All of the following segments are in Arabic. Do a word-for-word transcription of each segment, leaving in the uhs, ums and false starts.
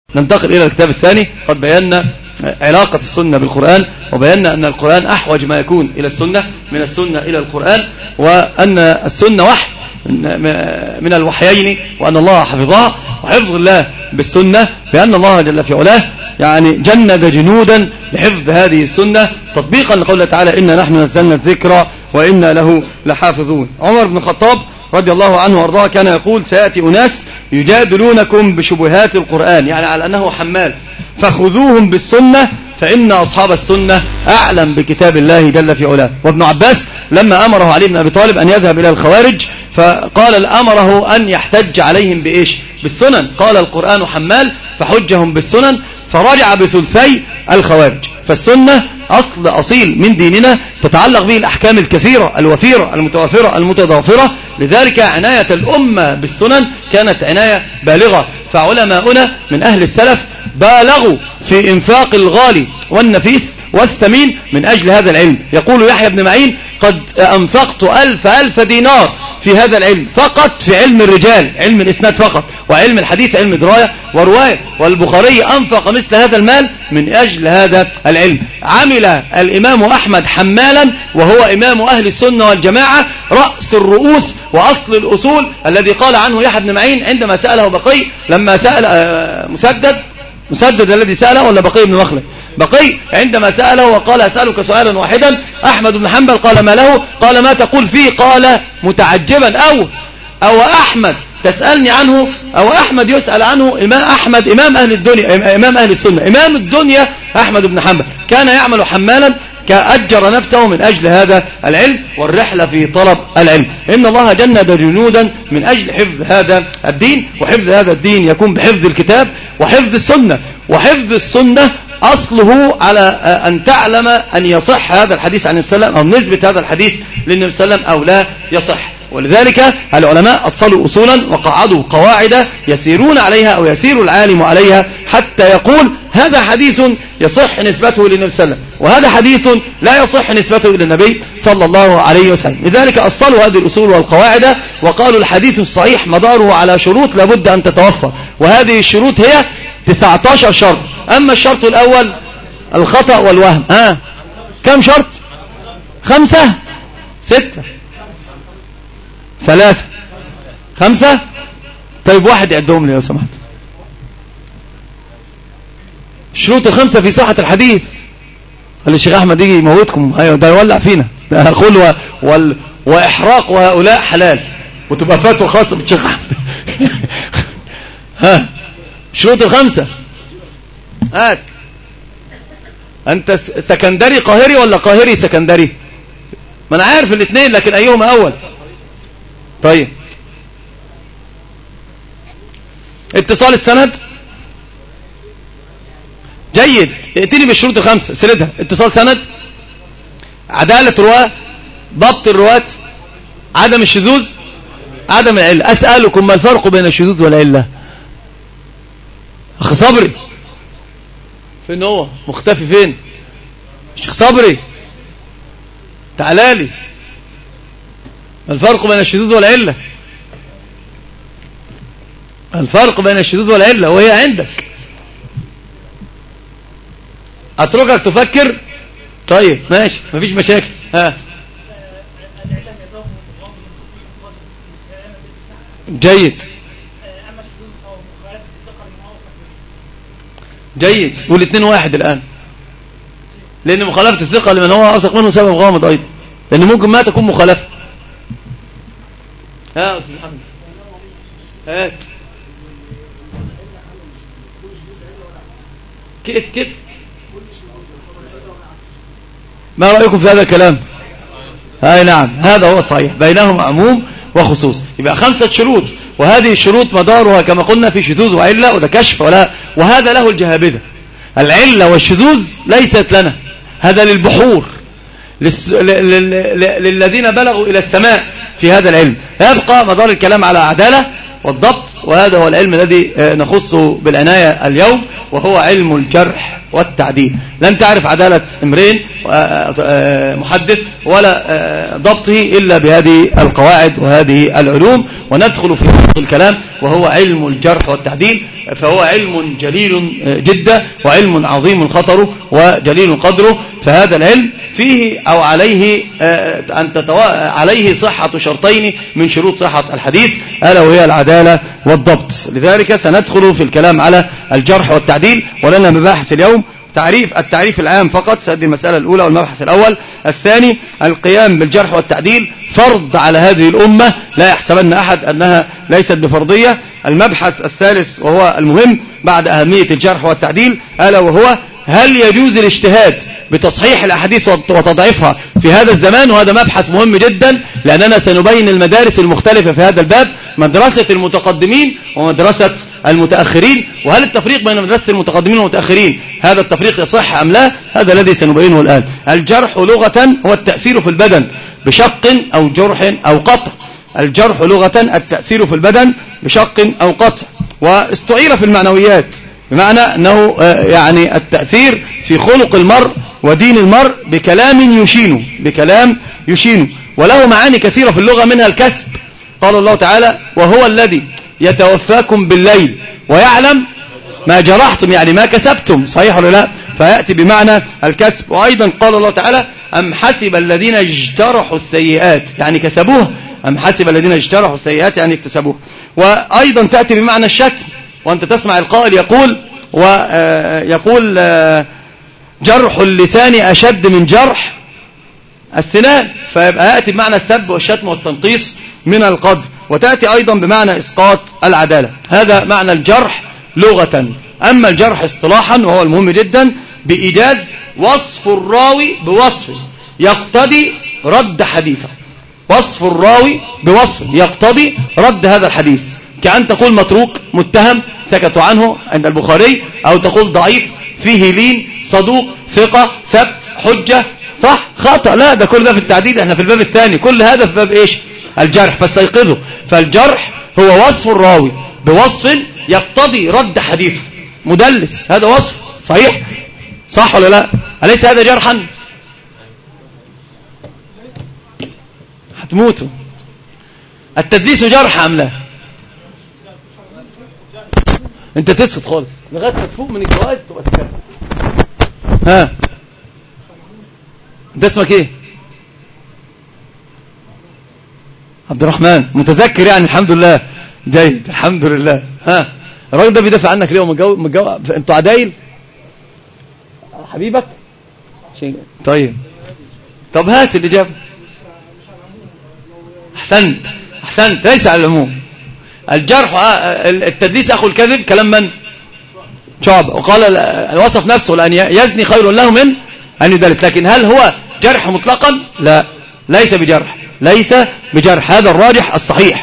ننتقل إلى الكتاب الثاني. قد بينا علاقة السنة بالقرآن، وبينا أن القرآن أحوج ما يكون إلى السنة من السنة إلى القرآن، وأن السنة وحي من الوحيين، وأن الله حفظها، وحفظ الله بالسنة بأن الله جل في علاه يعني جند جنودا لحفظ هذه السنة تطبيقا لقوله تعالى إنا نحن نزلنا الذكر وإنا له لحافظون. عمر بن الخطاب رضي الله عنه وارضاه كان يقول سيأتي أناس يجادلونكم بشبهات القرآن، يعني على أنه حمال، فخذوهم بالسنة فإن أصحاب السنة أعلم بكتاب الله جل في علاه. وابن عباس لما أمره علي بن أبي طالب أن يذهب إلى الخوارج فقال أمره أن يحتج عليهم بإيش؟ بالسنن. قال القرآن حمال فحجهم بالسنن، فرجع بثلثي الخوارج. فالسنة أصل أصيل من ديننا تتعلق به الأحكام الكثيرة الوفيرة المتوافرة المتضافرة، لذلك عناية الأمة بالسنن كانت عناية بالغة. فعلماؤنا من أهل السلف بالغوا في إنفاق الغالي والنفيس والثمين من أجل هذا العلم. يقول يحيى بن معين قد أنفقت ألف ألف دينار في هذا العلم فقط، في علم الرجال، علم الإسناد فقط، وعلم الحديث علم دراية ورواية. والبخاري أنفق مثل هذا المال من أجل هذا العلم. عمل الإمام أحمد حمالا وهو إمام أهل السنة والجماعة، رأس الرؤوس وأصل الأصول، الذي قال عنه يحيى بن معين عندما سأله بقي لما سأل مسدد مسدد الذي سأله ولا بقي بن مخلد؟ بقي عندما سأله وقال أسألك سؤالا واحدا، أحمد بن حنبل قال ما له؟ قال ما تقول فيه؟ قال متعجبا أو أو أحمد تسألني عنه أو أحمد يسأل عنه؟ إمام أحمد إمام أهل الدنيا، إمام أهل السنة، إمام الدنيا أحمد بن حنبل كان يعمل حمالا، كأجر نفسه من أجل هذا العلم والرحلة في طلب العلم. إن الله جند جنودا من أجل حفظ هذا الدين، وحفظ هذا الدين يكون بحفظ الكتاب وحفظ السنة. وحفظ السنة أصله على أن تعلم أن يصح هذا الحديث عن السلام أو نسبة هذا الحديث للنبي صلى الله عليه وسلم أو لا يصح. ولذلك العلماء أصلوا أصولا وقعدوا قواعد يسيرون عليها أو يسير العالم عليها حتى يقول هذا حديث يصح نسبته للنبي صلى الله عليه وسلم، وهذا حديث لا يصح نسبته إلى النبي صلى الله عليه وسلم. لذلك أصلوا هذه الأصول والقواعد وقالوا الحديث الصحيح مداره على شروط لابد أن تتوفر، وهذه الشروط هي تسعة عشر شرط. أما الشرط الأول الخطأ والوهم، ها كم شرط؟ خمسة ستة ثلاثة خمسة. طيب واحد يعدهم لي لو سمحت. الشروط الخمسة في صحة الحديث. قال الشيخ أحمد يجي يموتكم، أيوة ده يولع فينا، ده قل وال... وإحراق وهؤلاء حلال، وتبقى فتوى خاصة بالشيخ أحمد. ها الشروط الخمسة هات. أنت سكندري قاهري ولا قاهري سكندري؟ ما أنا عارف الاثنين، لكن أيهما أول؟ طيب اتصال السند جيد، ائتني بالشروط الخمسة سردها. اتصال سند، عدالة رواة، ضبط الرواة، عدم الشذوذ، عدم العلة. أسألكم ما الفرق بين الشذوذ والعلة؟ أخي صبري فين هو؟ مختفي فين؟ شيخ صبري تعالى لي. الفرق بين الشذوذ والعلة، الفرق بين الشذوذ والعلة وهي عندك. أتركك تفكر؟ طيب ماشي مفيش مشاكل. ها جيد جيد. والاثنين واحد الآن، لأن مخالفة الثقة لمن هو أوثق منه سبب غامض أيضا، لأن ممكن ما تكون مخالفة. ها أستاذ محمد هات. كيف كيف ما رأيكم في هذا الكلام؟ هاي نعم هذا هو صحيح، بينهم عموم وخصوص. يبقى خمسة شروط، وهذه الشروط مدارها كما قلنا في شذوذ وعلة، وده كشف ولا، وهذا له الجهابذة. العلة والشذوذ ليست لنا، هذا للبحور للس... ل... ل... ل... للذين بلغوا إلى السماء في هذا العلم. يبقى مدار الكلام على عدالة والضبط، وهذا هو العلم الذي نخصه بالعناية اليوم، وهو علم الجرح والتعديل. لن تعرف عدالة امرين محدث ولا ضبطه إلا بهذه القواعد وهذه العلوم. وندخل في الكلام وهو علم الجرح والتعديل، فهو علم جليل جدا وعلم عظيم خطره وجليل قدره. فهذا العلم فيه أو عليه أن تتو... عليه صحة شرطين من شروط صحة الحديث، ألا وهي العدالة والضبط. لذلك سندخل في الكلام على الجرح والتعديل، ولنا مباحث اليوم تعريف التعريف العام فقط، سأدي المسألة الأولى والمبحث الأول. الثاني القيام بالجرح والتعديل فرض على هذه الأمة، لا يحسبن أحد أنها ليست بفرضية. المبحث الثالث وهو المهم بعد أهمية الجرح والتعديل، ألا وهو هل يجوز الاجتهاد بتصحيح الأحاديث وتضعيفها في هذا الزمان؟ وهذا مبحث مهم جدا، لأننا سنبين المدارس المختلفة في هذا الباب، مدرسة المتقدمين ومدرسة المتأخرين، وهل التفريق بين مدرسة المتقدمين والمتأخرين هذا التفريق يصح أم لا؟ هذا الذي سنبينه الآن. الجرح لغة هو التأثير في البدن بشق أو جرح أو قطع. الجرح لغة التأثير في البدن بشق أو قطع، واستعير في المعنويات بمعنى أنه يعني التأثير في خلق المرء ودين المرء بكلام يشينه بكلام يشينه وله معاني كثيرة في اللغة، منها الكسب. قال الله تعالى: وهو الذي يتوفاكم بالليل ويعلم ما جرحتم، يعني ما كسبتم، صحيح ولا لا؟ فيأتي بمعنى الكسب. وأيضا قال الله تعالى: أم حسب الذين اجترحوا السيئات، يعني كسبوها. أم حسب الذين اجترحوا السيئات يعني اكتسبوها. وأيضا تأتي بمعنى الشتم، وأنت تسمع القائل يقول ويقول جرح اللسان أشد من جرح السنان، فيبقى يأتي بمعنى السب والشتم والتنقيص من القدر. وتأتي أيضا بمعنى إسقاط العدالة. هذا معنى الجرح لغة. أما الجرح اصطلاحا وهو المهم جدا، بإيجاد وصف الراوي بوصف يقتضي رد حديثه. وصف الراوي بوصف يقتضي رد هذا الحديث، كأن تقول متروك، متهم، سكتوا عنه عند البخاري، أو تقول ضعيف، فيه لين، صدوق، ثقة، ثبت، حجة، صح، خطأ. لا، ده كل ده في التعديل، احنا في الباب الثاني، كل هذا في باب ايش؟ الجرح. فاستيقظوا. فالجرح هو وصف الراوي بوصف يقتضي رد حديثه. مدلس، هذا وصف صحيح، صح ولا لا؟ أليس هذا جرحا؟ هتموتوا. التدليس جرح أم لا؟ انت تسكت خالص لغايه ما تفوق من الجواز تبقى تتكلم. ها، انت اسمك ايه؟ عبد الرحمن. متذكر يعني؟ الحمد لله، جيد، الحمد لله. ها، الراجل ده بيدافع عنك ليه؟ ومتجوز متجوز انتوا عدايل حبيبك؟ طيب طب هات الاجابه. احسنت احسنت، ليس على العموم. الجرح التدليس اخو الكذب، كلام من؟ شعبة. وقال وصف نفسه لأن يزني خير له من أن يدلس. لكن هل هو جرح مطلقا؟ لا، ليس بجرح، ليس بجرح. هذا الراجح الصحيح.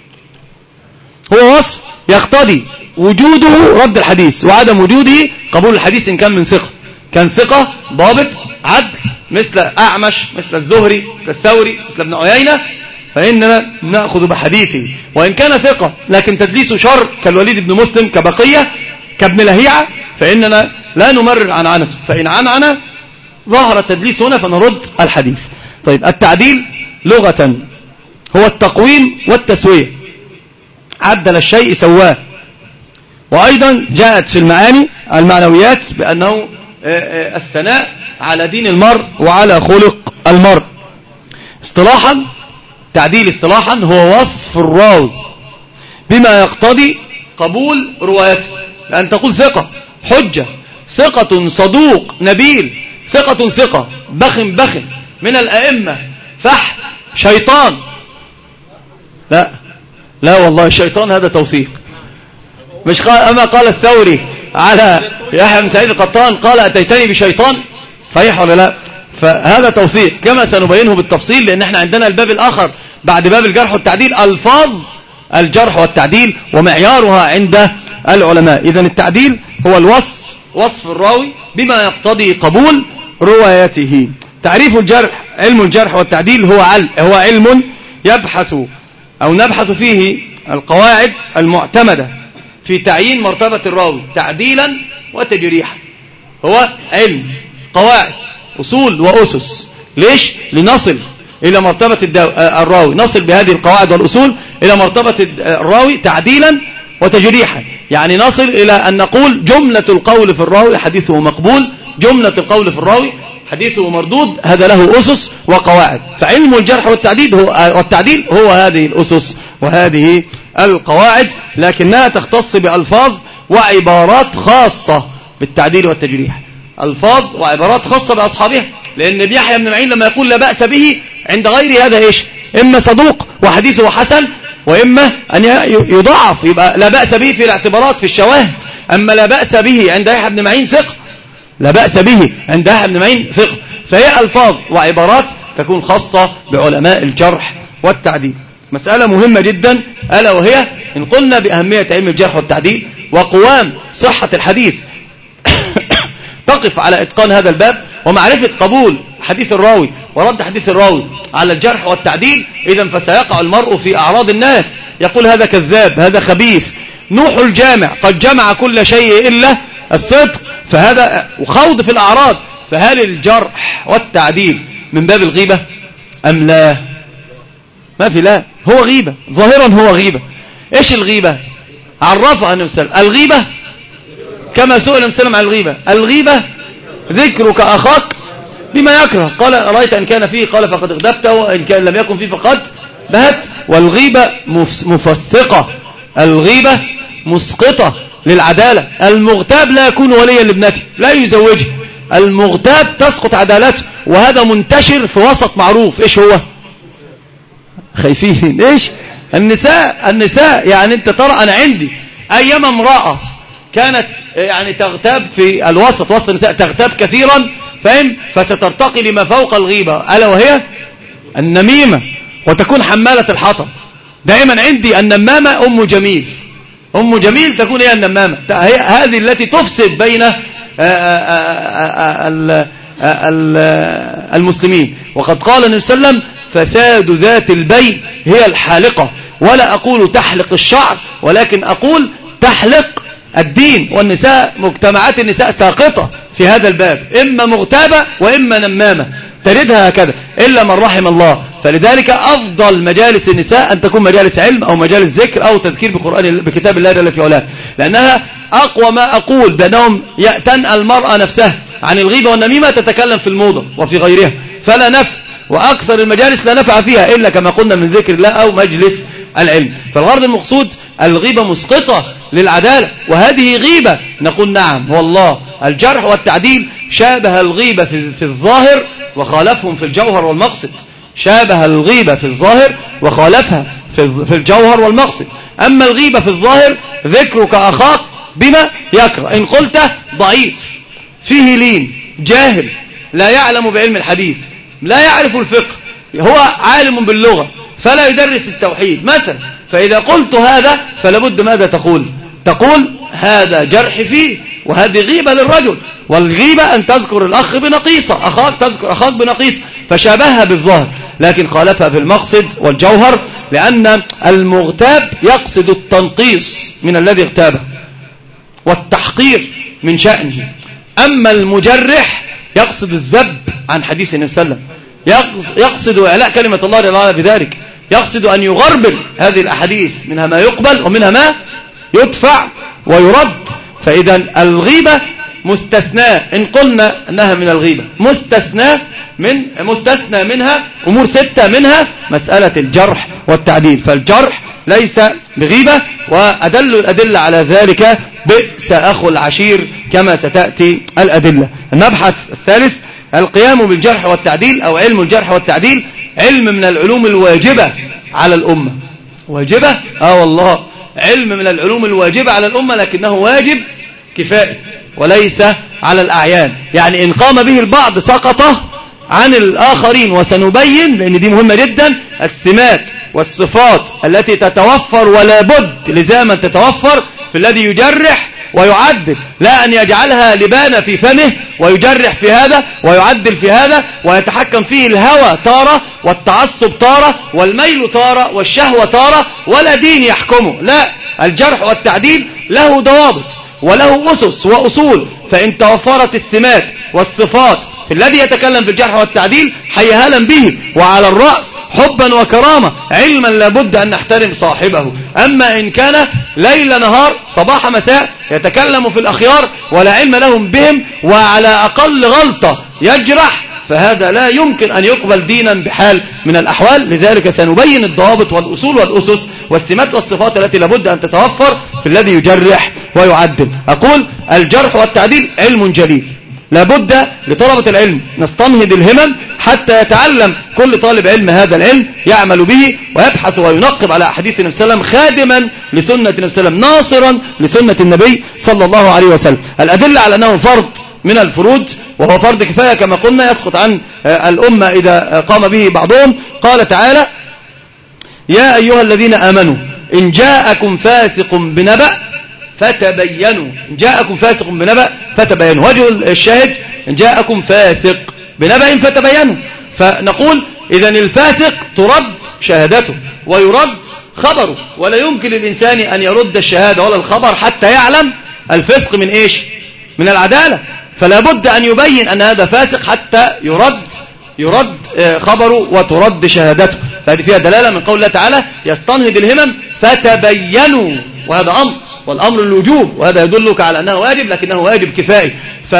هو وصف يقتضي وجوده رد الحديث، وعدم وجوده قبول الحديث إن كان من ثقة. كان ثقة ضابط عدل مثل أعمش، مثل الزهري، مثل الثوري، مثل ابن عيينة، فإننا نأخذ بحديثه. وإن كان ثقة لكن تدليسه شر كالوليد بن مسلم، كبقية، كابن لهيعة، فإننا لا نمرر عنعنته. فإن عنعنا ظهر التدليس هنا فنرد الحديث. طيب، التعديل لغة هو التقويم والتسوية، عدل الشيء سواه. وأيضا جاءت في المعاني المعنويات بأنه الثناء على دين المرء وعلى خلق المرء. اصطلاحا، تعديل اصطلاحا هو وصف الراوي بما يقتضي قبول روايته. لأن تقول ثقة، حجة، ثقة، صدوق، نبيل، ثقة ثقة، بخن بخن، من الأئمة، فح، شيطان. لا لا والله، الشيطان هذا توثيق. مش قال أما قال الثوري على يحيى بن سعيد القطان قال أتيتني بشيطان، صحيح ولا لا؟ فهذا توثيق كما سنبينه بالتفصيل، لأن احنا عندنا الباب الآخر بعد باب الجرح والتعديل، ألفاظ الجرح والتعديل ومعيارها عند العلماء. إذن التعديل هو الوصف، وصف الراوي بما يقتضي قبول روايته. تعريف الجرح، علم الجرح والتعديل هو علم هو علم يبحث أو نبحث فيه القواعد المعتمدة في تعيين مرتبة الراوي تعديلا وتجريحا. هو علم، قواعد، أصول وأسس. ليش؟ لنصل إلى مرتبة الراوي، نصل بهذه القواعد والأصول إلى مرتبة الراوي تعديلا وتجريحا. يعني نصل إلى أن نقول جملة القول في الراوي حديثه مقبول، جملة القول في الراوي حديثه مردود. هذا له أسس وقواعد. فعلم الجرح والتعديل هو, والتعديل هو هذه الأسس وهذه القواعد، لكنها تختص بألفاظ وعبارات خاصة بالتعديل والتجريح، ألفاظ وعبارات خاصة بأصحابها. لأن يحيى بن معين لما يقول لا بأس به عند غير هذا إيش؟ إما صدوق وحديثه حسن، وإما أن يضعف، يبقى لا بأس به في الاعتبارات في الشواهد. أما لا بأس به عند يحيى بن معين ثقة، لا بأس به عند يحيى بن معين ثقة. فهي ألفاظ وعبارات تكون خاصة بعلماء الجرح والتعديل. مسألة مهمة جدا، ألا وهي إن قلنا بأهمية علم الجرح والتعديل وقوام صحة الحديث تقف على إتقان هذا الباب ومعرفة قبول حديث الراوي ورد حديث الراوي على الجرح والتعديل. إذن فسيقع المرء في أعراض الناس، يقول هذا كذاب، هذا خبيث. نوح الجامع قد جمع كل شيء إلا الصدق، فهذا وخوض في الأعراض. فهل الجرح والتعديل من باب الغيبة أم لا؟ ما في، لا، هو غيبة ظاهرا، هو غيبة. إيش الغيبة؟ عرفها النبي صلى الله عليه وسلم. الغيبة كما سئل النبي صلى الله عليه وسلم عن الغيبة، الغيبة ذكرك أخاك بما يكره. قال رأيت أن كان فيه، قال فقد اغتبته، وإن كان لم يكن فيه فقد بهت. والغيبة مفسقة، الغيبة مسقطة للعدالة. المغتاب لا يكون وليا لابنته، لا يزوجه. المغتاب تسقط عدالته، وهذا منتشر في وسط معروف. إيش هو؟ خايفين. إيش؟ النساء. النساء يعني أنت ترى، أنا عندي أيام امرأة كانت يعني تغتاب في الوسط، وسط النساء تغتاب كثيرا، فهم؟ فسترتقي لما فوق الغيبة، ألا وهي النميمة، وتكون حمالة الحطب. دائما عندي النمامة أم جميل، أم جميل تكون هي النمامة، هي هذه التي تفسد بين المسلمين. وقد قال النبي صلى الله عليه وسلم فساد ذات البين هي الحالقة. ولا أقول تحلق الشعر، ولكن أقول تحلق الدين. والنساء، مجتمعات النساء ساقطة في هذا الباب، إما مغتابة وإما نمامة، تردها هكذا إلا من رحم الله. فلذلك أفضل مجالس النساء أن تكون مجالس علم أو مجالس ذكر أو تذكير بقرآن بكتاب الله جل في علاه، لأنها أقوى ما أقول بأنهم تنأى المرأة نفسها عن الغيبة والنميمة، تتكلم في الموضة وفي غيرها، فلا نفع. وأكثر المجالس لا نفع فيها إلا كما قلنا من ذكر الله أو مجلس العلم. فالغرض المقصود الغيبة مسقطة للعدالة، وهذه غيبة. نقول نعم والله الجرح والتعديل شابه الغيبة في الظاهر وخالفهم في الجوهر والمقصد، شابه الغيبة في الظاهر وخالفها في الجوهر والمقصد. أما الغيبة في الظاهر ذكرك أخاك بما يكره، إن قلت ضعيف فيه لين جاهل لا يعلم بعلم الحديث لا يعرف الفقه، هو عالم باللغة فلا يدرس التوحيد مثلا، فإذا قلت هذا فلابد ماذا تقول؟ تقول هذا جرح فيه، وهذه غيبة للرجل. والغيبة أن تذكر الأخ بنقيصة، أخاك تذكر أخاك بنقيصة، فشابهها بالظاهر لكن خالفها في المقصد والجوهر، لأن المغتاب يقصد التنقيص من الذي اغتابه والتحقير من شأنه، أما المجرح يقصد الذب عن حديث النبي صلى الله عليه وسلم، يقصد إعلاء كلمة الله جل وعلا بذلك، يقصد أن يغربل هذه الأحاديث، منها ما يقبل ومنها ما يدفع ويرد. فإذا الغيبة مستثناء، إن قلنا أنها من الغيبة مستثناء من مستثنى منها أمور ستة، منها مسألة الجرح والتعديل. فالجرح ليس بغيبة، وأدل الأدلة على ذلك بئس أخو العشير كما ستأتي الأدلة. المبحث الثالث القيام بالجرح والتعديل أو علم الجرح والتعديل، علم من العلوم الواجبة على الأمة. واجبة؟ آه والله علم من العلوم الواجبة على الأمة، لكنه واجب كفائي وليس على الأعيان. يعني إن قام به البعض سقط عن الآخرين، وسنبين لأن دي مهمة جدا السمات والصفات التي تتوفر ولا بد لزاما تتوفر في الذي يجرح ويعدل، لا أن يجعلها لبانة في فمه ويجرح في هذا ويعدل في هذا ويتحكم فيه الهوى تارة والتعصب تارة والميل تارة والشهوة تارة، ولا دين يحكمه. لا، الجرح والتعديل له ضوابط وله أسس وأصول، فإن توفرت السمات والصفات في الذي يتكلم في الجرح والتعديل حيهالا به، وعلى الرأس حبا وكرامة، علما لابد أن نحترم صاحبه. أما إن كان ليل نهار صباح مساء يتكلم في الأخيار ولا علم لهم بهم، وعلى أقل غلطة يجرح، فهذا لا يمكن أن يقبل دينا بحال من الأحوال. لذلك سنبين الضوابط والأصول والأسس والسمات والصفات التي لابد أن تتوفر في الذي يجرح ويعدل. أقول الجرح والتعديل علم جليل، لابد لطلبة العلم نستنهض الهمم حتى يتعلم كل طالب علم هذا العلم، يعمل به ويبحث وينقب على أحاديث النبي صلى الله عليه وسلم، خادما لسنة النبي صلى الله عليه وسلم، ناصرا لسنة النبي صلى الله عليه وسلم. الأدلة على أنه فرض من الفروض وهو فرض كفاية كما قلنا، يسقط عن الأمة إذا قام به بعضهم. قال تعالى: يا أيها الذين آمنوا إن جاءكم فاسق بنبأ فتبينوا. إن جاءكم فاسق بنبأ فتبينوا. وجه الشاهد إن جاءكم فاسق بنبأ فتبينوا. فنقول إذن الفاسق ترد شهادته ويرد خبره، ولا يمكن للإنسان أن يرد الشهادة ولا الخبر حتى يعلم الفسق من إيش؟ من العدالة. فلا بد أن يبين أن هذا فاسق حتى يرد يرد خبره وترد شهادته. فهذه فيها دلالة من قول الله تعالى: يستنهض الهمم فتبينوا. وهذا أمر، والأمر الوجوب، وهذا يدلك على أنه واجب لكنه واجب كفائي.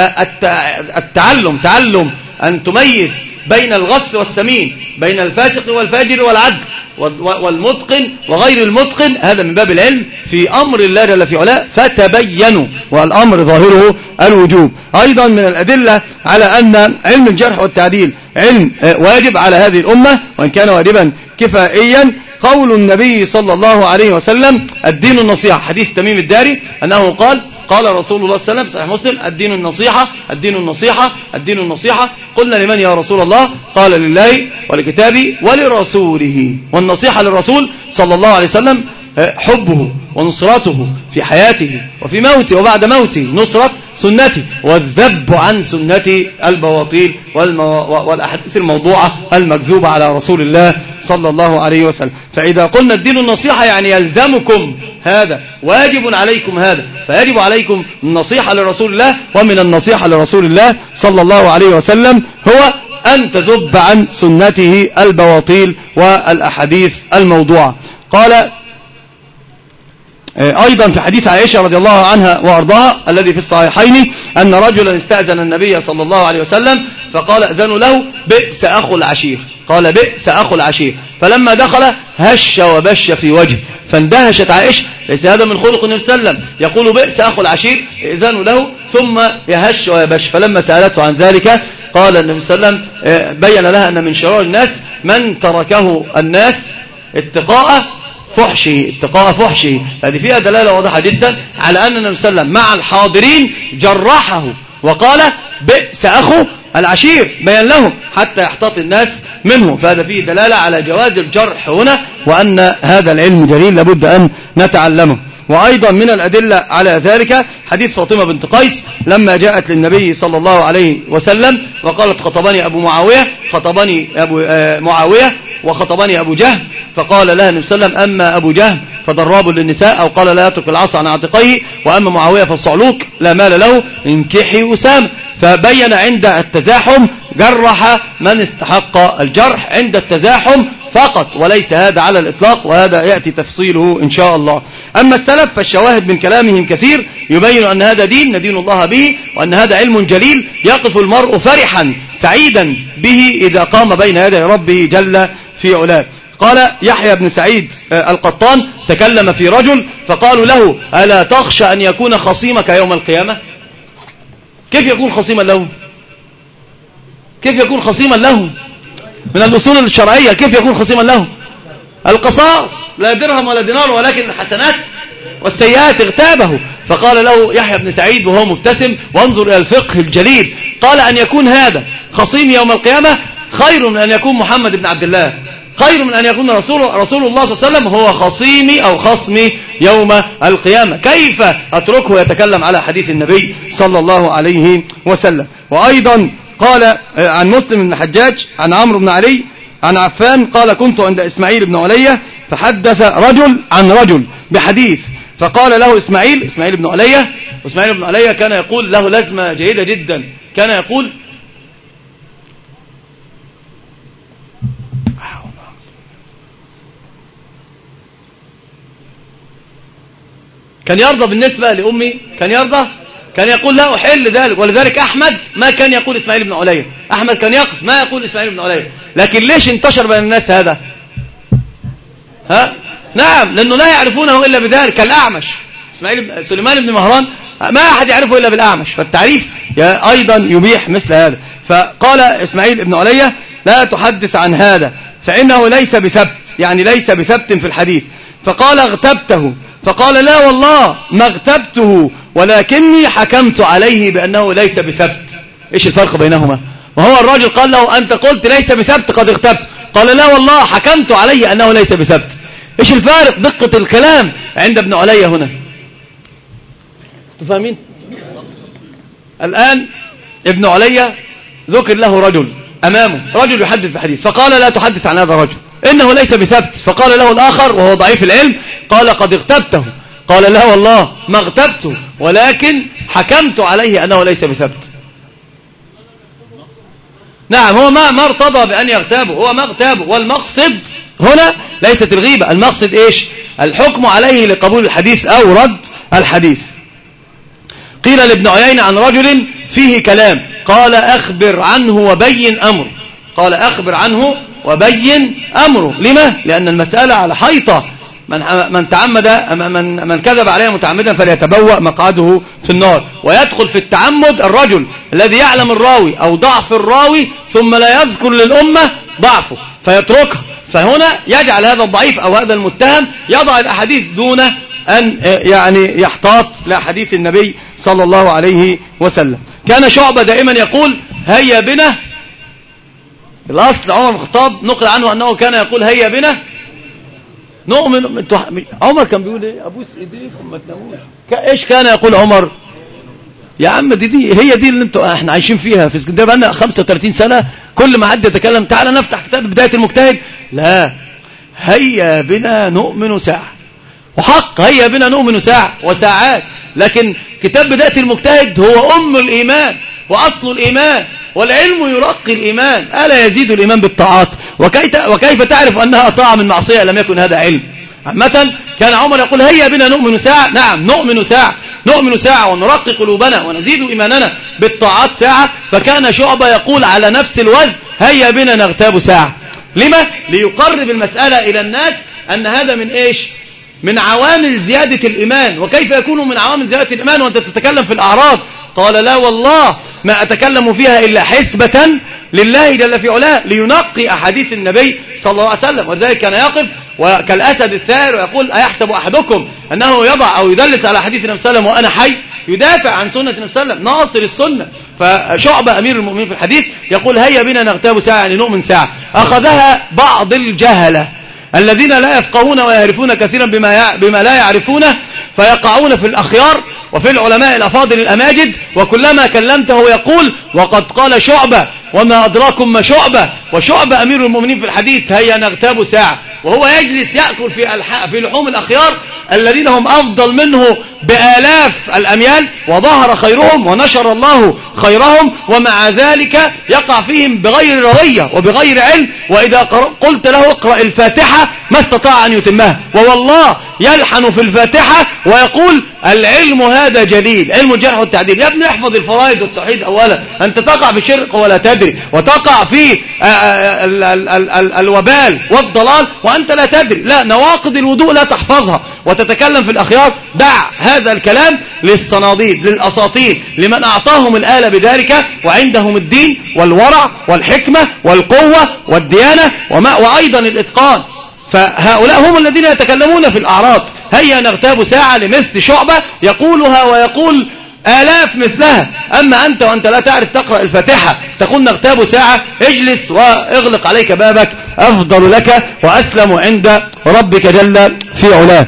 فالتعلم تعلم أن تميز بين الغث والسمين، بين الفاسق والفاجر والعدل والمتقن وغير المتقن، هذا من باب العلم في أمر الله جل في علاه. فتبينوا، والأمر ظاهره الوجوب. أيضا من الأدلة على أن علم الجرح والتعديل علم واجب على هذه الأمة، وإن كان واجبا كفائيا، قول النبي صلى الله عليه وسلم: الدين النصيحة. حديث تميم الداري أنه قال: قال رسول الله صلى الله عليه وسلم، صحيح مسلم: الدين النصيحة الدين النصيحة الدين النصيحة. قلنا: لمن يا رسول الله؟ قال: لله ولكتابه ولرسوله. والنصيحة للرسول صلى الله عليه وسلم حبه ونصرته في حياته وفي موته وبعد موته، نصرة سنته، والذب عن سنة البواطيل والأحاديث الموضوعة المكذوبة على رسول الله صلى الله عليه وسلم. فإذا قلنا الدين النصيحة يعني يلزمكم هذا، واجب عليكم هذا، فيجب عليكم النصيحة لرسول الله. ومن النصيحة لرسول الله صلى الله عليه وسلم هو أن تذب عن سنته البواطيل والأحاديث الموضوعة. قال أيضا في حديث عائشة رضي الله عنها وأرضاها الذي في الصحيحين أن رجلا استأذن النبي صلى الله عليه وسلم فقال: أذنوا له: بئس أخو العشير. قال: بئس أخو العشير. فلما دخل هش وبش في وجهه، فاندهشت عائشة: ليس هذا من خلق النبي صلى الله عليه وسلم، يقول بئس أخو العشير، إذنوا له ثم يهش ويبش. فلما سألته عن ذلك قال النبي صلى الله عليه وسلم، بين لها أن من شرار الناس من تركه الناس اتقاء فحشه اتقاء فحشه. هذه فيها دلالة واضحة جدا على أن النبي صلى الله عليه وسلم مع الحاضرين جرحه وقال: بئس أخو العشير، بيان لهم حتى يحتاط الناس منه. فهذا فيه دلالة على جواز الجرح هنا، وأن هذا العلم جليل لابد أن نتعلمه. وأيضا من الأدلة على ذلك حديث فاطمة بنت قيس لما جاءت للنبي صلى الله عليه وسلم وقالت: خطبني أبو معاوية خطبني أبو معاوية وخطبني أبو جهل. فقال لها النبي صلى الله عليه وسلم: أما أبو جهل فضراب للنساء، أو قال: لا يترك العصا عن عاتقيه، وأما معاوية فالصعلوك لا مال له، انكحي أسامة. فبين عند التزاحم جرح من استحق الجرح عند التزاحم فقط، وليس هذا على الإطلاق، وهذا يأتي تفصيله إن شاء الله. أما السلف فالشواهد من كلامهم كثير يبين أن هذا دين ندين الله به، وأن هذا علم جليل يقف المرء فرحا سعيدا به إذا قام بين يدي ربه جل في علاه. قال يحيى بن سعيد القطان: تكلم في رجل فقالوا له: ألا تخشى أن يكون خصيمك يوم القيامة؟ كيف يكون خصيما له؟ كيف يكون خصيما له؟ من الأصول الشرعية كيف يكون خصيما له؟ القصاص، لا درهم ولا دينار، ولكن الحسنات والسيئات اغتابه. فقال له يحيى بن سعيد وهو مبتسم، وانظر إلى الفقه الجليل، قال: أن يكون هذا خصيم يوم القيامة خير من أن يكون محمد بن عبد الله، خير من أن يكون رسول, رسول الله صلى الله عليه وسلم هو خصيمي أو خصمي يوم القيامة. كيف أتركه يتكلم على حديث النبي صلى الله عليه وسلم؟ وأيضا قال عن مسلم بن الحجاج عن عمرو بن علي عن عفان قال: كنت عند إسماعيل بن علية فحدث رجل عن رجل بحديث، فقال له إسماعيل إسماعيل بن علية وإسماعيل بن علية كان يقول له لازمة جيدة جدا، كان يقول كان يرضى بالنسبة لأمي، كان يرضى، كان يقول لا أحل ذلك. ولذلك أحمد ما كان يقول إسماعيل بن علية، أحمد كان يقف ما يقول إسماعيل بن علية. لكن ليش انتشر بين الناس هذا؟ ها؟ نعم، لأنه لا يعرفونه إلا بذلك. كالأعمش إسماعيل سليمان بن مهران ما أحد يعرفه إلا بالأعمش، فالتعريف أيضا يبيح مثل هذا. فقال إسماعيل بن علية لا تحدث عن هذا فإنه ليس بثبت، يعني ليس بثبت في الحديث. فقال اغتبته، فقال لا والله ما اغتبته ولكني حكمت عليه بأنه ليس بثبت. إيش الفرق بينهما؟ وهو الراجل قال له أنت قلت ليس بثبت قد اغتبت، قال لا والله حكمت عليه أنه ليس بثبت. إيش الفارق؟ دقة الكلام عند ابن علية هنا. تفهمين؟ الآن ابن علية ذكر له رجل أمامه، رجل يحدث بحديث، فقال لا تحدث عن هذا الرجل إنه ليس بثبت. فقال له الآخر وهو ضعيف العلم قال قد اغتبته، قال لا والله ما اغتبته ولكن حكمت عليه أنه ليس بثبت. نعم، هو ما ما ارتضى بأن يغتابه، هو ما اغتابه. والمقصد هنا ليست الغيبة، المقصد إيش؟ الحكم عليه لقبول الحديث أو رد الحديث. قيل لابن عيينة عن رجل فيه كلام قال أخبر عنه وبين أمره، قال أخبر عنه وبين أمره. لما؟ لأن المسألة على حيطة، من من تعمد من من كذب عليه متعمدا فليتبوأ مقعده في النار. ويدخل في التعمد الرجل الذي يعلم الراوي أو ضعف الراوي ثم لا يذكر للأمة ضعفه فيتركها، فهنا يجعل هذا الضعيف أو هذا المتهم يضع الأحاديث دون أن يعني يحتاط لأحاديث النبي صلى الله عليه وسلم. كان شعبة دائما يقول هيا بنا، الأصل عمر بن الخطاب نقل عنه أنه كان يقول هيا بنا نؤمن. عمر كان بيقول ايه؟ ابوس ايديكم ما تناموش. ايش كان يقول عمر؟ يا عم دي, دي هي دي اللي انتوا احنا عايشين فيها في اسكندريه بقالنا خمسة وثلاثين سنة، كل ما حد يتكلم تعالى نفتح كتاب بداية المجتهد، لا هيا بنا نؤمن ساعة، وحق هيا بنا نؤمن ساعة وساعات. لكن كتاب بداية المجتهد هو أم الإيمان وأصل الإيمان، والعلم يرقي الإيمان، ألا يزيد الإيمان بالطاعات. وكيف تعرف أنها طاعة من معصية لم يكن هذا علم؟ عامة كان عمر يقول هيا بنا نؤمن ساعة، نعم نؤمن ساعة، نؤمن ساعة ونرقي قلوبنا ونزيد إيماننا بالطاعات ساعة. فكان شعبة يقول على نفس الوزن هيا بنا نغتاب ساعة. لما؟ ليقرب المسألة إلى الناس أن هذا من إيش؟ من عوامل زيادة الإيمان. وكيف يكون من عوامل زيادة الإيمان وأنت تتكلم في الأعراض؟ قال لا والله ما أتكلم فيها إلا حسبة لله جل في علاه لينقي أحاديث النبي صلى الله عليه وسلم. ولذلك كان يقف وكالأسد الثائر ويقول أيحسب أحدكم أنه يضع أو يدلس على حديث النبي صلى الله عليه وسلم وأنا حي؟ يدافع عن سنة النبي صلى الله عليه وسلم، ناصر السنة. فشعبة أمير المؤمنين في الحديث يقول هيا بنا نغتاب ساعة، يعني نؤمن ساعة. أخذها بعض الجهلة الذين لا يفقهون ويعرفون كثيرا بما بما لا يعرفونه، فيقعون في الأخيار وفي العلماء الأفاضل الأماجد، وكلما كلمته يقول وقد قال شعبة وما أدراكم ما شعبة، وشعبة أمير المؤمنين في الحديث هيا نغتاب ساعة، وهو يجلس يأكل في في لحوم الأخيار الذين هم أفضل منه بآلاف الأميال، وظهر خيرهم ونشر الله خيرهم، ومع ذلك يقع فيهم بغير روية وبغير علم. وإذا قلت له اقرأ الفاتحة ما استطاع أن يتمها، ووالله يلحن في الفاتحة ويقول العلم هذا جليل، علم الجرح والتعديل. يا ابني احفظ الفرائض والتوحيد أولا، أنت تقع في شرك ولا تدري، وتقع في ال ال ال ال الوبال والضلال وأنت لا تدري. لا، نواقض الوضوء لا تحفظها وتتكلم في الأخيار. دع هذا الكلام للصناديد للأساطير، لمن أعطاهم الآلة بذلك وعندهم الدين والورع والحكمة والقوة والديانة وما وأيضا الإتقان. فهؤلاء هم الذين يتكلمون في الأعراض. هيا نغتاب ساعة لمثل شعبة يقولها ويقول آلاف مثلها. أما أنت وأنت لا تعرف تقرأ الفاتحة تقول نغتاب ساعة، اجلس واغلق عليك بابك، أفضل لك وأسلم عند ربك جل في علاه.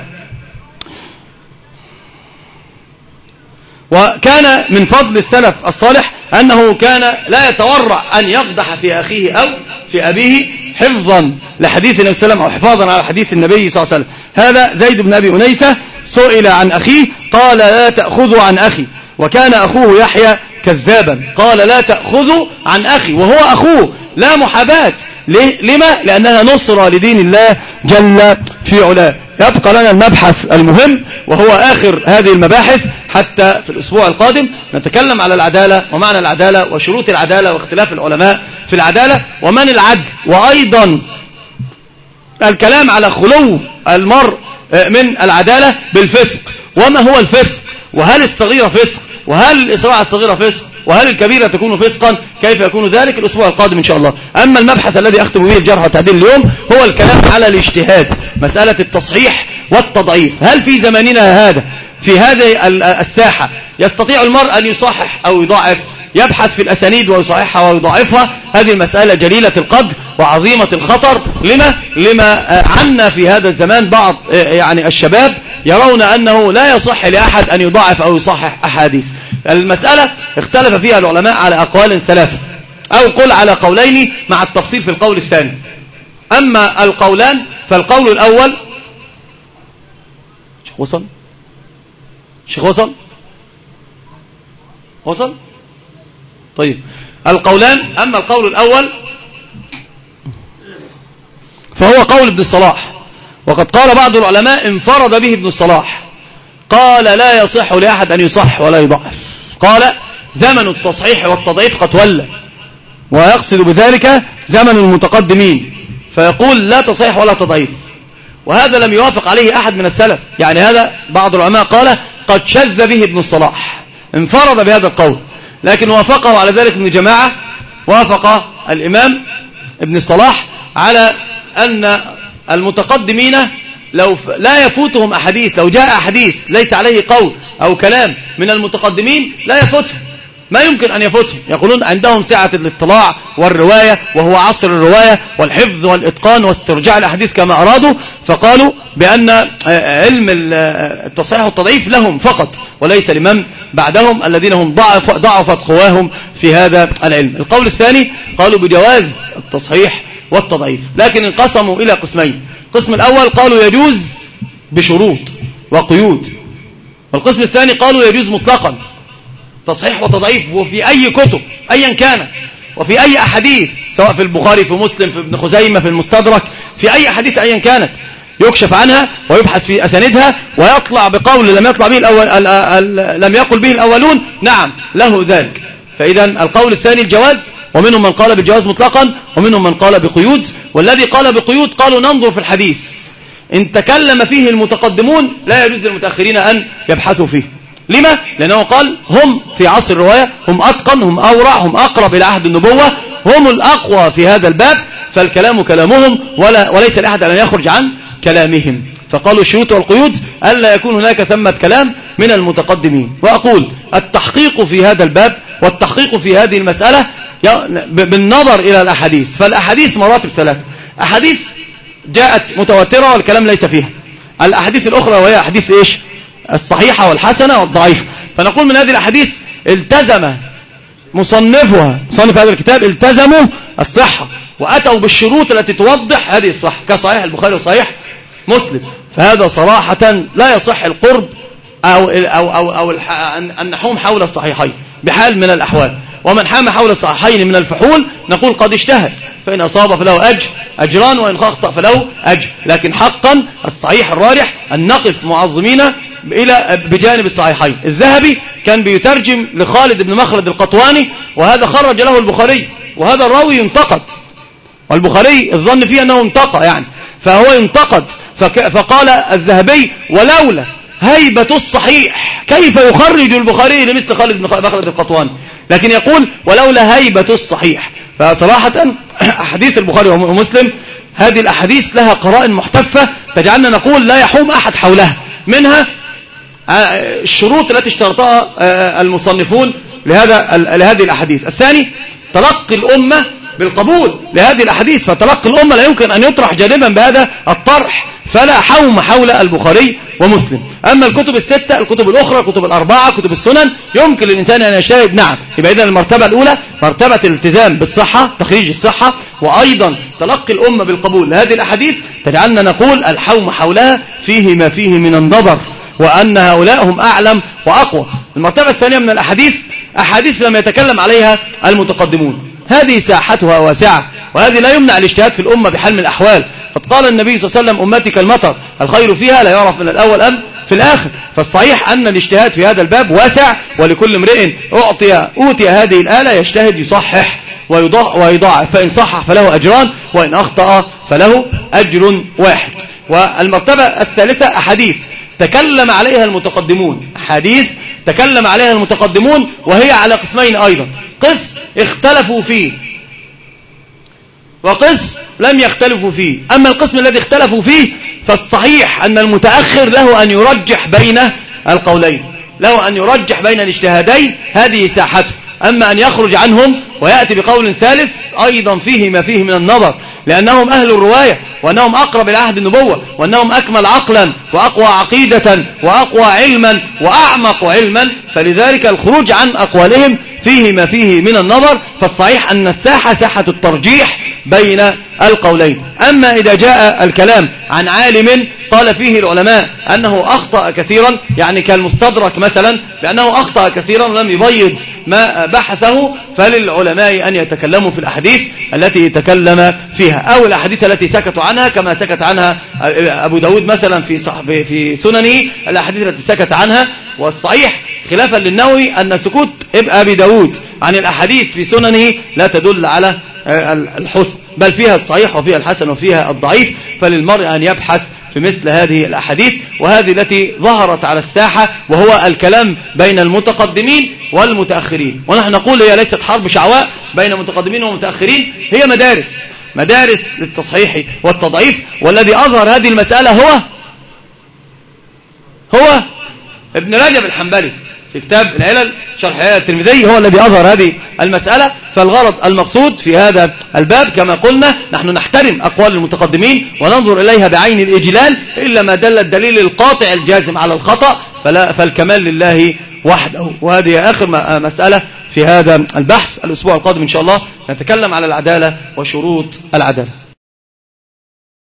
وكان من فضل السلف الصالح أنه كان لا يتورع أن يقدح في أخيه أو في أبيه حفظا لحديث النبي صلى الله عليه وسلم أو حفاظا على حديث النبي صلى الله عليه وسلم. هذا زيد بن أبي أنيسة سئل عن أخيه قال لا تأخذوا عن أخي، وكان أخوه يحيى كذابا، قال لا تأخذوا عن أخي وهو أخوه، لا محاباة. لما؟ لأنها نصرة لدين الله جل في علاه. يبقى لنا المبحث المهم وهو آخر هذه المباحث حتى في الأسبوع القادم نتكلم على العدالة ومعنى العدالة وشروط العدالة واختلاف العلماء في العدالة ومن العدل، وأيضا الكلام على خلو المرء من العدالة بالفسق، وما هو الفسق، وهل الصغيرة فسق، وهل الإسراع على الصغيرة فسق، وهل الكبيرة تكون فسقا، كيف يكون ذلك الأسبوع القادم إن شاء الله. أما المبحث الذي أختم به الجرح والتعديل اليوم هو الكلام على الاجتهاد، مسألة التصحيح والتضعيف. هل في زماننا هذا في هذه الساحة يستطيع المرء أن يصحح أو يضعف، يبحث في الأسانيد ويصححها ويضعفها؟ هذه المسألة جليلة القدر وعظيمة الخطر. لما لما عنا في هذا الزمان بعض يعني الشباب يرون أنه لا يصح لأحد أن يضعف أو يصحح أحاديث. المسألة اختلف فيها العلماء على أقوال ثلاثة، أو قل على قولين مع التفصيل في القول الثاني. أما القولان فالقول الأول شيخ وصل شيخ وصل وصل طيب القولان. أما القول الأول فهو قول ابن الصلاح، وقد قال بعض العلماء انفرد به ابن الصلاح، قال لا يصح لأحد أن يصح ولا يضعف، قال زمن التصحيح والتضعيف قد ولى، ويقصد بذلك زمن المتقدمين، فيقول لا تصحيح ولا تضعيف. وهذا لم يوافق عليه أحد من السلف، يعني هذا بعض العلماء قال قد شذ به ابن الصلاح، انفرد بهذا القول، لكن وافقه على ذلك ابن جماعة، وافق الإمام ابن الصلاح على أن المتقدمين لو لا يفوتهم أحاديث، لو جاء أحاديث ليس عليه قول أو كلام من المتقدمين لا يفوتهم، ما يمكن أن يفوتهم. يقولون عندهم سعة الاطلاع والرواية، وهو عصر الرواية والحفظ والإتقان واسترجاع الأحاديث كما أرادوا، فقالوا بأن علم التصحيح والتضعيف لهم فقط وليس لمن بعدهم الذين هم ضعف ضعفت قواهم في هذا العلم. القول الثاني قالوا بجواز التصحيح والتضعيف، لكن انقسموا إلى قسمين. القسم الأول قالوا يجوز بشروط وقيود، والقسم الثاني قالوا يجوز مطلقا تصحيح وتضعيف، وفي أي كتب أيا كانت، وفي أي أحاديث، سواء في البخاري في مسلم في ابن خزيمة في المستدرك، في أي حديث أيا كانت يكشف عنها ويبحث في أساندها ويطلع بقول لم يطلع به الأول ال ال لم يقل به الأولون، نعم له ذلك. فإذا القول الثاني الجواز، ومنهم من قال بالجواز مطلقا ومنهم من قال بقيود. والذي قال بقيود قالوا ننظر في الحديث، إن تكلم فيه المتقدمون لا يجوز للمتأخرين أن يبحثوا فيه. لما؟ لأنه قال هم في عصر الرواية، هم أتقن، هم أورع، هم أقرب إلى عهد النبوة، هم الأقوى في هذا الباب، فالكلام كلامهم ولا وليس لأحد أن يخرج عن كلامهم. فقالوا الشروط والقيود ألا يكون هناك ثمة كلام من المتقدمين. وأقول التحقيق في هذا الباب والتحقيق في هذه المسألة بالنظر إلى الأحاديث، فالأحاديث مراتب ثلاثة: أحاديث جاءت متواترة والكلام ليس فيها، الأحاديث الأخرى وهي أحاديث إيش؟ الصحيحة والحسنة والضعيفة. فنقول من هذه الأحاديث التزم مصنفها، مصنف هذا الكتاب التزموا الصحة وأتوا بالشروط التي توضح هذه الصحة، كصحيح البخاري وصحيح مسلم. فهذا صراحة لا يصح القرب أو, أو, أو, أو النحوم حول الصحيحين بحال من الأحوال. ومن حام حول الصحيحين من الفحول نقول قد اجتهد، فإن أصاب فله أجر أجران وإن أخطأ فله أجر. لكن حقا الصحيح الراجح أن نقف معظمين إلى بجانب الصحيحين. الذهبي كان بيترجم لخالد بن مخلد القطواني، وهذا خرج له البخاري، وهذا الراوي ينتقد، والبخاري الظن فيه أنه انتقى يعني، فهو ينتقد. فقال الذهبي ولولا هيبة الصحيح كيف يخرج البخاري لمثل خالد بن مخلد القطواني، لكن يقول ولولا هيبة الصحيح. فصراحة أحاديث البخاري ومسلم هذه الأحاديث لها قرائن محتفة تجعلنا نقول لا يحوم أحد حولها. منها الشروط التي اشترطها المصنفون لهذا لهذه الأحاديث. الثاني تلقي الأمة بالقبول لهذه الأحاديث، فتلقي الأمة لا يمكن أن يطرح جانبا بهذا الطرح، فلا حوم حول البخاري ومسلم. أما الكتب الستة، الكتب الأخرى، الكتب الأربعة، كتب السنن، يمكن للإنسان أن يجتهد. نعم، يبقى إذن المرتبة الأولى مرتبة الالتزام بالصحة، تخريج الصحة، وأيضا تلقي الأمة بالقبول لهذه الأحاديث تجعلنا نقول الحوم حولها فيه ما فيه من النظر، وأن هؤلاء هم أعلم وأقوى. المرتبة الثانية من الأحاديث أحاديث لم يتكلم عليها المتقدمون، هذه ساحتها واسعة، وهذه لا يمنع الاجتهاد في الأمة بحال من الأحوال. قد قال النبي صلى الله عليه وسلم أمتي كالمطر الخير فيها لا يعرف من الأول أم في الآخر. فالصحيح أن الاجتهاد في هذا الباب واسع، ولكل امرئ أعطي أوتي هذه الآلة يجتهد يصحح ويضاعف، فإن صحح فله أجران وإن أخطأ فله أجر واحد. والمرتبة الثالثة أحاديث تكلم عليها المتقدمون، حديث تكلم عليها المتقدمون وهي على قسمين أيضا، قسم اختلفوا فيه وقسم لم يختلفوا فيه. أما القسم الذي اختلفوا فيه فالصحيح أن المتأخر له أن يرجح بين القولين، له أن يرجح بين الاجتهادين، هذه ساحته. أما أن يخرج عنهم ويأتي بقول ثالث أيضا فيه ما فيه من النظر، لأنهم أهل الرواية وأنهم أقرب إلى عهد النبوة وأنهم أكمل عقلا وأقوى عقيدة وأقوى علما وأعمق علما، فلذلك الخروج عن أقوالهم فيه ما فيه من النظر. فالصحيح أن الساحة ساحة الترجيح بين القولين. أما إذا جاء الكلام عن عالم قال فيه العلماء أنه أخطأ كثيرا، يعني كالمستدرك مثلا بأنه أخطأ كثيرا ولم يبيض ما بحثه، فللعلماء أن يتكلموا في الأحاديث التي يتكلم فيها أو الأحاديث التي سكتوا عنها، كما سكت عنها أبو داود مثلا في صحبه في سننه الأحاديث التي سكت عنها. والصحيح خلافا للنووي أن سكوت أبي داود عن الأحاديث في سننه لا تدل على الحسن، بل فيها الصحيح وفيها الحسن وفيها الضعيف. فللمرء أن يبحث في مثل هذه الأحاديث، وهذه التي ظهرت على الساحة، وهو الكلام بين المتقدمين والمتأخرين. ونحن نقول هي ليست حرب شعواء بين متقدمين ومتأخرين، هي مدارس مدارس للتصحيح والتضعيف. والذي أظهر هذه المسألة هو هو ابن رجب الحنبلي في كتاب العلل شرح علل الترمذي، هو الذي أظهر هذه المسألة. فالغرض المقصود في هذا الباب كما قلنا نحن نحترم أقوال المتقدمين وننظر إليها بعين الإجلال، إلا ما دل الدليل القاطع الجازم على الخطأ فلا فالكمال لله وحده. وهذه آخر مسألة في هذا البحث. الأسبوع القادم إن شاء الله نتكلم على العدالة وشروط العدالة.